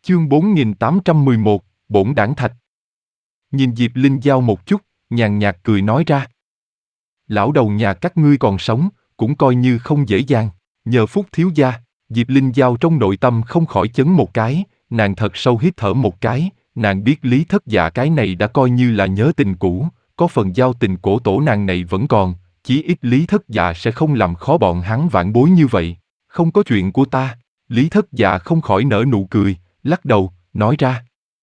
Chương 4811, Bổn Đảng Thạch. Nhìn Diệp Linh Giao một chút, nhàn nhạt cười nói ra. Lão đầu nhà các ngươi còn sống, cũng coi như không dễ dàng, nhờ phúc thiếu gia. Diệp Linh Giao trong nội tâm không khỏi chấn một cái, nàng thật sâu hít thở một cái, nàng biết Lý Thất Dạ cái này đã coi như là nhớ tình cũ, có phần giao tình cổ tổ nàng này vẫn còn, chí ít Lý Thất Dạ sẽ không làm khó bọn hắn vãn bối như vậy. Không có chuyện của ta. Lý Thất Dạ không khỏi nở nụ cười, lắc đầu, nói ra.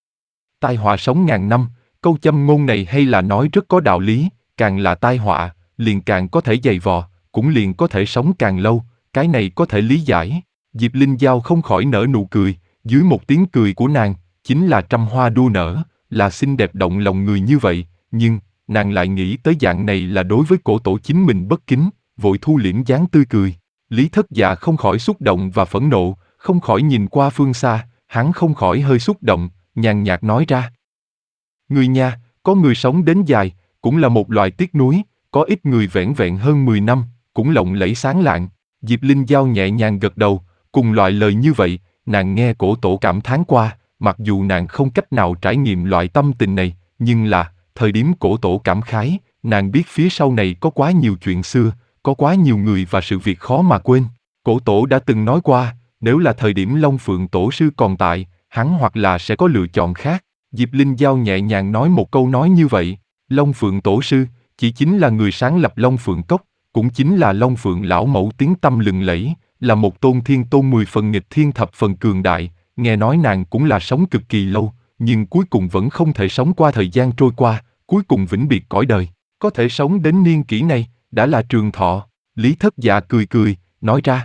Tai họa sống ngàn năm, câu châm ngôn này hay là nói rất có đạo lý, càng là tai họa, liền càng có thể dày vò, cũng liền có thể sống càng lâu, cái này có thể lý giải. Diệp Linh Giao không khỏi nở nụ cười, dưới một tiếng cười của nàng, chính là trăm hoa đua nở, là xinh đẹp động lòng người như vậy, nhưng, nàng lại nghĩ tới dạng này là đối với cổ tổ chính mình bất kính, vội thu liễm dáng tươi cười. Lý Thất Dạ không khỏi xúc động và phẫn nộ, không khỏi nhìn qua phương xa, hắn không khỏi hơi xúc động, nhàn nhạt nói ra. Người nha, có người sống đến dài, cũng là một loài tiếc nuối, có ít người vẻn vẹn hơn 10 năm, cũng lộng lẫy sáng lạng. Diệp Linh Giao nhẹ nhàng gật đầu, cùng loại lời như vậy, nàng nghe cổ tổ cảm thán qua, mặc dù nàng không cách nào trải nghiệm loại tâm tình này, nhưng là, thời điểm cổ tổ cảm khái, nàng biết phía sau này có quá nhiều chuyện xưa, có quá nhiều người và sự việc khó mà quên. Cổ tổ đã từng nói qua, nếu là thời điểm Long Phượng Tổ sư còn tại, hắn hoặc là sẽ có lựa chọn khác. Diệp Linh Giao nhẹ nhàng nói một câu nói như vậy, Long Phượng Tổ sư, chỉ chính là người sáng lập Long Phượng Cốc, cũng chính là Long Phượng lão mẫu tiếng tăm lừng lẫy, là một tôn thiên tôn 10 phần nghịch thiên thập phần cường đại, nghe nói nàng cũng là sống cực kỳ lâu, nhưng cuối cùng vẫn không thể sống qua thời gian trôi qua, cuối cùng vĩnh biệt cõi đời, có thể sống đến niên kỷ này, đã là trường thọ. Lý Thất Dạ cười cười, nói ra.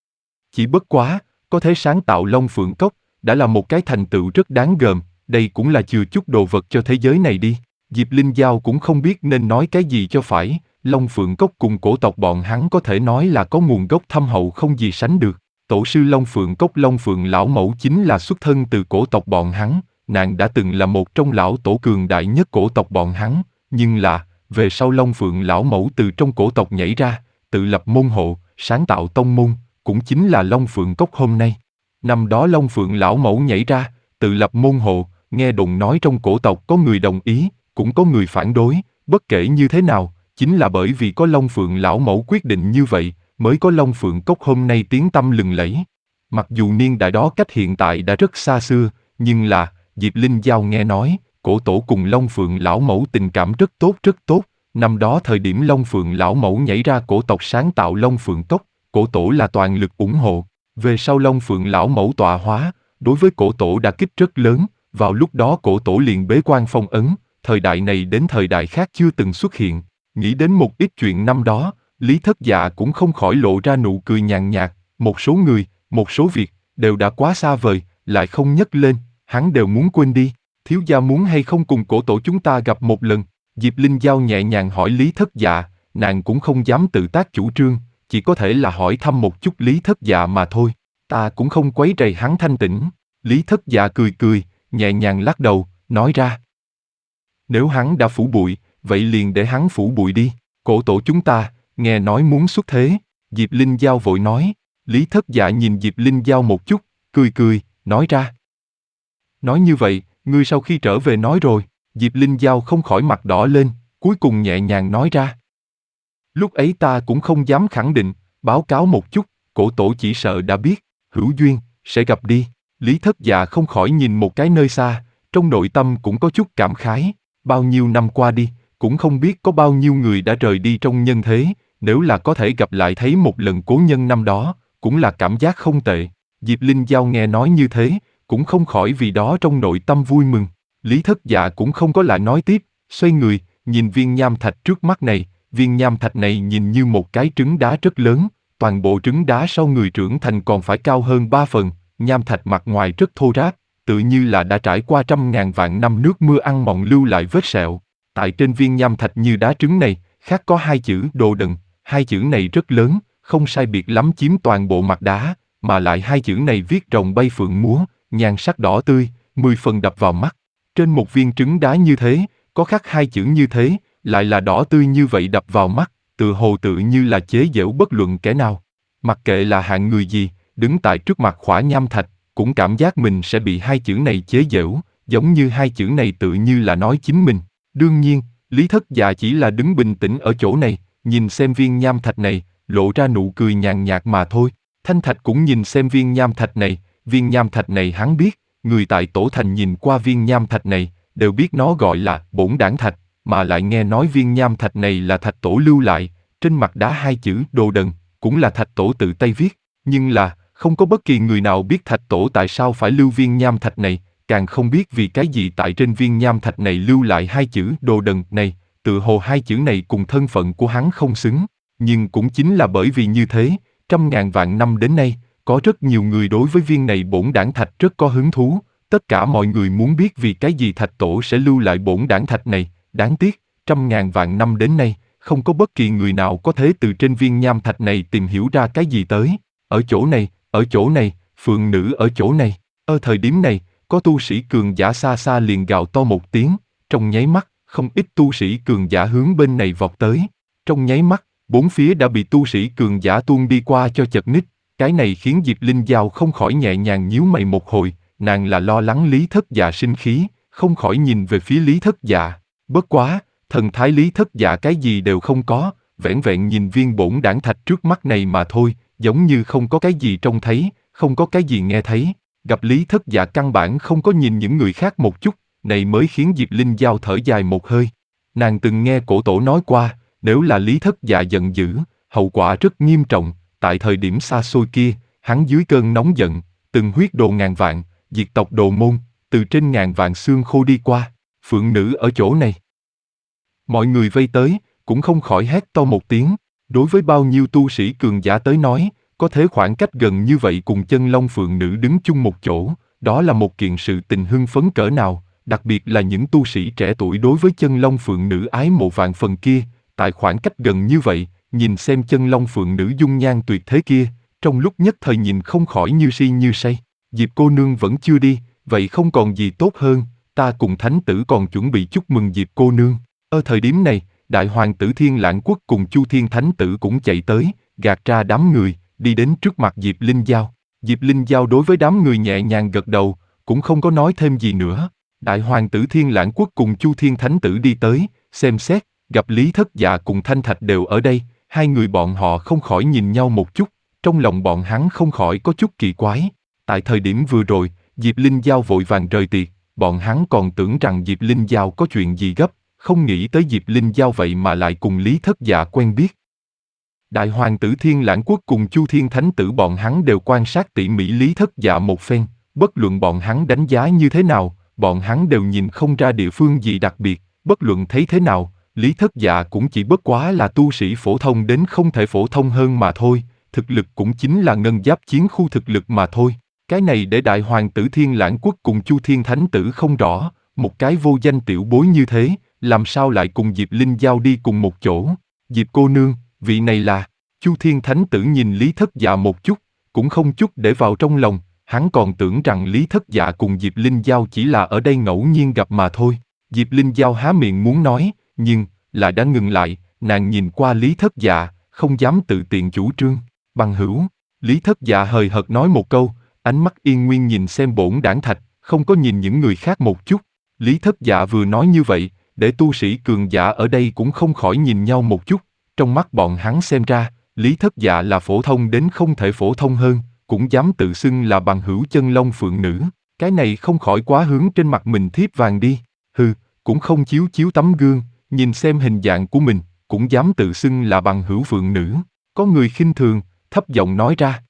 Chỉ bất quá, có thể sáng tạo Long Phượng Cốc, đã là một cái thành tựu rất đáng gờm, đây cũng là chừa chút đồ vật cho thế giới này đi. Diệp Linh Giao cũng không biết nên nói cái gì cho phải, Long Phượng Cốc cùng cổ tộc bọn hắn có thể nói là có nguồn gốc thâm hậu không gì sánh được. Tổ sư Long Phượng Cốc Long Phượng lão mẫu chính là xuất thân từ cổ tộc bọn hắn, nàng đã từng là một trong lão tổ cường đại nhất cổ tộc bọn hắn, nhưng là, về sau Long Phượng lão mẫu từ trong cổ tộc nhảy ra, tự lập môn hộ, sáng tạo tông môn, cũng chính là Long Phượng Cốc hôm nay. Năm đó Long Phượng lão mẫu nhảy ra, tự lập môn hộ, nghe đồn nói trong cổ tộc có người đồng ý, cũng có người phản đối, bất kể như thế nào, chính là bởi vì có Long Phượng lão mẫu quyết định như vậy, mới có Long Phượng Cốc hôm nay tiếng tăm lừng lẫy. Mặc dù niên đại đó cách hiện tại đã rất xa xưa, nhưng là, Diệp Linh Giao nghe nói, cổ tổ cùng Long Phượng lão mẫu tình cảm rất tốt. Năm đó thời điểm Long Phượng lão mẫu nhảy ra cổ tộc sáng tạo Long Phượng Cốc, cổ tổ là toàn lực ủng hộ. Về sau Long Phượng lão mẫu tọa hóa, đối với cổ tổ đả kích rất lớn, vào lúc đó cổ tổ liền bế quan phong ấn, thời đại này đến thời đại khác chưa từng xuất hiện. Nghĩ đến một ít chuyện năm đó, Lý Thất Dạ cũng không khỏi lộ ra nụ cười nhàn nhạt, một số người, một số việc, đều đã quá xa vời, lại không nhắc lên, hắn đều muốn quên đi. Thiếu gia muốn hay không cùng cổ tổ chúng ta gặp một lần? Diệp Linh Giao nhẹ nhàng hỏi Lý Thất Dạ, nàng cũng không dám tự tác chủ trương, chỉ có thể là hỏi thăm một chút Lý Thất Dạ mà thôi. Ta cũng không quấy rầy hắn thanh tĩnh. Lý Thất Dạ cười, nhẹ nhàng lắc đầu, nói ra. Nếu hắn đã phủ bụi, vậy liền để hắn phủ bụi đi. Cổ tổ chúng ta, nghe nói muốn xuất thế. Diệp Linh Giao vội nói. Lý Thất Dạ nhìn Diệp Linh Giao một chút, cười, nói ra. Nói như vậy, ngươi sau khi trở về nói rồi. Diệp Linh Giao không khỏi mặt đỏ lên, cuối cùng nhẹ nhàng nói ra. Lúc ấy ta cũng không dám khẳng định, báo cáo một chút, cổ tổ chỉ sợ đã biết, hữu duyên, sẽ gặp đi. Lý Thất Dạ không khỏi nhìn một cái nơi xa, trong nội tâm cũng có chút cảm khái, bao nhiêu năm qua đi, cũng không biết có bao nhiêu người đã rời đi trong nhân thế, nếu là có thể gặp lại thấy một lần cố nhân năm đó, cũng là cảm giác không tệ. Diệp Linh Giao nghe nói như thế, cũng không khỏi vì đó trong nội tâm vui mừng. Lý Thất Dạ cũng không có lại nói tiếp, xoay người, nhìn viên nham thạch trước mắt này, viên nham thạch này nhìn như một cái trứng đá rất lớn, toàn bộ trứng đá sau người trưởng thành còn phải cao hơn 3 phần, nham thạch mặt ngoài rất thô ráp, tự như là đã trải qua trăm ngàn vạn năm nước mưa ăn mòn lưu lại vết sẹo. Tại trên viên nham thạch như đá trứng này, khắc có 2 chữ Đồ Đần, 2 chữ này rất lớn, không sai biệt lắm chiếm toàn bộ mặt đá, mà lại 2 chữ này viết rồng bay phượng múa, nhan sắc đỏ tươi, 10 phần đập vào mắt. Trên một viên trứng đá như thế, có khắc 2 chữ như thế, lại là đỏ tươi như vậy đập vào mắt, tự hồ tự như là chế giễu bất luận kẻ nào. Mặc kệ là hạng người gì, đứng tại trước mặt khỏa nham thạch, cũng cảm giác mình sẽ bị hai chữ này chế giễu, giống như hai chữ này tự như là nói chính mình. Đương nhiên, Lý Thất Dạ chỉ là đứng bình tĩnh ở chỗ này, nhìn xem viên nham thạch này, lộ ra nụ cười nhàn nhạt mà thôi. Thanh Thạch cũng nhìn xem viên nham thạch này hắn biết, người tại Tổ Thành nhìn qua viên nham thạch này, đều biết nó gọi là Bổn Đản Thạch, mà lại nghe nói viên nham thạch này là Thạch Tổ lưu lại, trên mặt đá hai chữ Đồ Đần, cũng là Thạch Tổ tự tay viết, nhưng là, không có bất kỳ người nào biết Thạch Tổ tại sao phải lưu viên nham thạch này, càng không biết vì cái gì tại trên viên nham thạch này lưu lại hai chữ Đồ Đần này, tự hồ hai chữ này cùng thân phận của hắn không xứng, nhưng cũng chính là bởi vì như thế, trăm ngàn vạn năm đến nay, có rất nhiều người đối với viên này Bổn Đản Thạch rất có hứng thú, tất cả mọi người muốn biết vì cái gì Thạch Tổ sẽ lưu lại Bổn Đản Thạch này, đáng tiếc, trăm ngàn vạn năm đến nay, không có bất kỳ người nào có thể từ trên viên nham thạch này tìm hiểu ra cái gì tới. Ở chỗ này, phượng nữ ở chỗ này. Ở thời điểm này, có tu sĩ cường giả xa xa liền gào to một tiếng, trong nháy mắt, không ít tu sĩ cường giả hướng bên này vọt tới. Trong nháy mắt, bốn phía đã bị tu sĩ cường giả tuôn đi qua cho chật ních, cái này khiến Diệp Linh Giao không khỏi nhẹ nhàng nhíu mày một hồi, nàng là lo lắng Lý Thất Dạ sinh khí, không khỏi nhìn về phía Lý Thất Dạ. Bất quá, thần thái Lý Thất Dạ cái gì đều không có, vẻn vẹn nhìn viên Bổn Đản Thạch trước mắt này mà thôi, giống như không có cái gì trông thấy, không có cái gì nghe thấy. Gặp Lý Thất Dạ căn bản không có nhìn những người khác một chút, này mới khiến Diệp Linh Giao thở dài một hơi. Nàng từng nghe cổ tổ nói qua, nếu là Lý Thất Dạ giận dữ, hậu quả rất nghiêm trọng, tại thời điểm xa xôi kia, hắn dưới cơn nóng giận, từng huyết đồ ngàn vạn, diệt tộc Đồ Môn, từ trên ngàn vạn xương khô đi qua, phượng nữ ở chỗ này. Mọi người vây tới, cũng không khỏi hét to một tiếng, đối với bao nhiêu tu sĩ cường giả tới nói, có thể khoảng cách gần như vậy cùng chân long phượng nữ đứng chung một chỗ, đó là một kiện sự tình hưng phấn cỡ nào, đặc biệt là những tu sĩ trẻ tuổi đối với chân long phượng nữ ái mộ vạn phần kia, tại khoảng cách gần như vậy, nhìn xem chân long phượng nữ dung nhan tuyệt thế kia, trong lúc nhất thời nhìn không khỏi như si như say. Diệp cô nương vẫn chưa đi, vậy không còn gì tốt hơn, ta cùng thánh tử còn chuẩn bị chúc mừng Diệp cô nương. Ở thời điểm này, đại hoàng tử Thiên Lãng Quốc cùng Chu Thiên Thánh tử cũng chạy tới, gạt ra đám người, đi đến trước mặt Diệp Linh Giao. Diệp Linh Giao đối với đám người nhẹ nhàng gật đầu, cũng không có nói thêm gì nữa. Đại hoàng tử Thiên Lãng Quốc cùng Chu Thiên Thánh tử đi tới, xem xét, gặp Lý Thất Dạ cùng Thanh Thạch đều ở đây, hai người bọn họ không khỏi nhìn nhau một chút, trong lòng bọn hắn không khỏi có chút kỳ quái. Tại thời điểm vừa rồi, Diệp Linh Giao vội vàng rời tiệc, bọn hắn còn tưởng rằng Diệp Linh Giao có chuyện gì gấp, không nghĩ tới Diệp Linh Giao vậy mà lại cùng Lý Thất Dạ quen biết. Đại hoàng tử Thiên Lãng Quốc cùng Chu Thiên Thánh tử bọn hắn đều quan sát tỉ mỉ Lý Thất Dạ một phen, bất luận bọn hắn đánh giá như thế nào, bọn hắn đều nhìn không ra địa phương gì đặc biệt, bất luận thấy thế nào, Lý Thất Dạ cũng chỉ bất quá là tu sĩ phổ thông đến không thể phổ thông hơn mà thôi, thực lực cũng chính là ngân giáp chiến khu thực lực mà thôi. Cái này để đại hoàng tử Thiên Lãng Quốc cùng Chu Thiên Thánh tử không rõ, một cái vô danh tiểu bối như thế, làm sao lại cùng Diệp Linh Giao đi cùng một chỗ. Diệp cô nương, vị này là... Chu Thiên Thánh tử nhìn Lý Thất Dạ một chút, cũng không chút để vào trong lòng, hắn còn tưởng rằng Lý Thất Dạ cùng Diệp Linh Giao chỉ là ở đây ngẫu nhiên gặp mà thôi. Diệp Linh Giao há miệng muốn nói, nhưng là đã ngừng lại, nàng nhìn qua Lý Thất Dạ, không dám tự tiện chủ trương. Bằng hữu, Lý Thất Dạ hời hợt nói một câu, ánh mắt yên nguyên nhìn xem Bổn Đản Thạch, không có nhìn những người khác một chút. Lý Thất Dạ vừa nói như vậy, để tu sĩ cường giả ở đây cũng không khỏi nhìn nhau một chút, trong mắt bọn hắn xem ra, Lý Thất Dạ là phổ thông đến không thể phổ thông hơn, cũng dám tự xưng là bằng hữu chân long phượng nữ, cái này không khỏi quá hướng trên mặt mình thiếp vàng đi, hừ, cũng không chiếu chiếu tấm gương, nhìn xem hình dạng của mình, cũng dám tự xưng là bằng hữu phượng nữ, có người khinh thường, thấp giọng nói ra.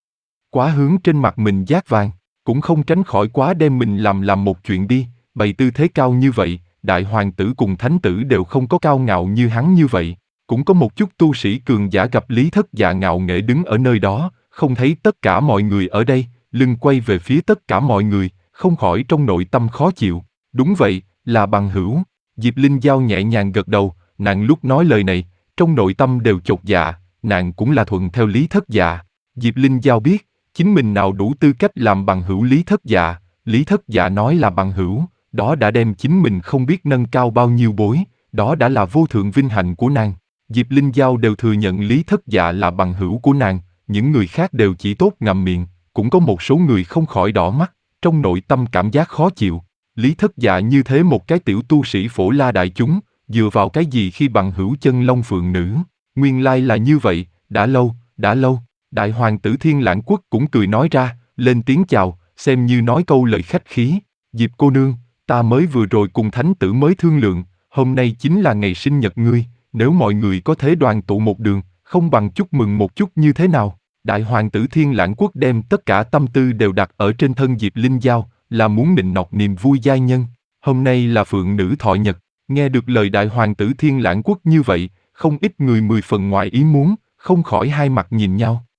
Quá hướng trên mặt mình dát vàng, cũng không tránh khỏi quá đem mình làm một chuyện đi, bày tư thế cao như vậy, đại hoàng tử cùng thánh tử đều không có cao ngạo như hắn như vậy. Cũng có một chút tu sĩ cường giả gặp Lý Thất Dạ ngạo nghễ đứng ở nơi đó, không thấy tất cả mọi người ở đây, lưng quay về phía tất cả mọi người, không khỏi trong nội tâm khó chịu. Đúng vậy, là bằng hữu. Diệp Linh Giao nhẹ nhàng gật đầu, nàng lúc nói lời này, trong nội tâm đều chột dạ, nàng cũng là thuận theo Lý Thất Dạ. Diệp Linh Giao biết, chính mình nào đủ tư cách làm bằng hữu Lý Thất Dạ, Lý Thất Dạ nói là bằng hữu, đó đã đem chính mình không biết nâng cao bao nhiêu bối, đó đã là vô thượng vinh hạnh của nàng. Diệp Linh Giao đều thừa nhận Lý Thất Dạ là bằng hữu của nàng, những người khác đều chỉ tốt ngậm miệng, cũng có một số người không khỏi đỏ mắt, trong nội tâm cảm giác khó chịu. Lý Thất Dạ như thế một cái tiểu tu sĩ phổ la đại chúng, dựa vào cái gì khi bằng hữu chân long phượng nữ? Nguyên lai là như vậy, đã lâu, đã lâu. Đại hoàng tử Thiên Lãng Quốc cũng cười nói ra, lên tiếng chào, xem như nói câu lời khách khí. Diệp cô nương, ta mới vừa rồi cùng thánh tử mới thương lượng, hôm nay chính là ngày sinh nhật ngươi, nếu mọi người có thể đoàn tụ một đường, không bằng chúc mừng một chút như thế nào? Đại hoàng tử Thiên Lãng Quốc đem tất cả tâm tư đều đặt ở trên thân Diệp Linh Giao, là muốn nịnh nọt niềm vui giai nhân. Hôm nay là phượng nữ thọ nhật, nghe được lời đại hoàng tử Thiên Lãng Quốc như vậy, không ít người 10 phần ngoài ý muốn, không khỏi hai mặt nhìn nhau.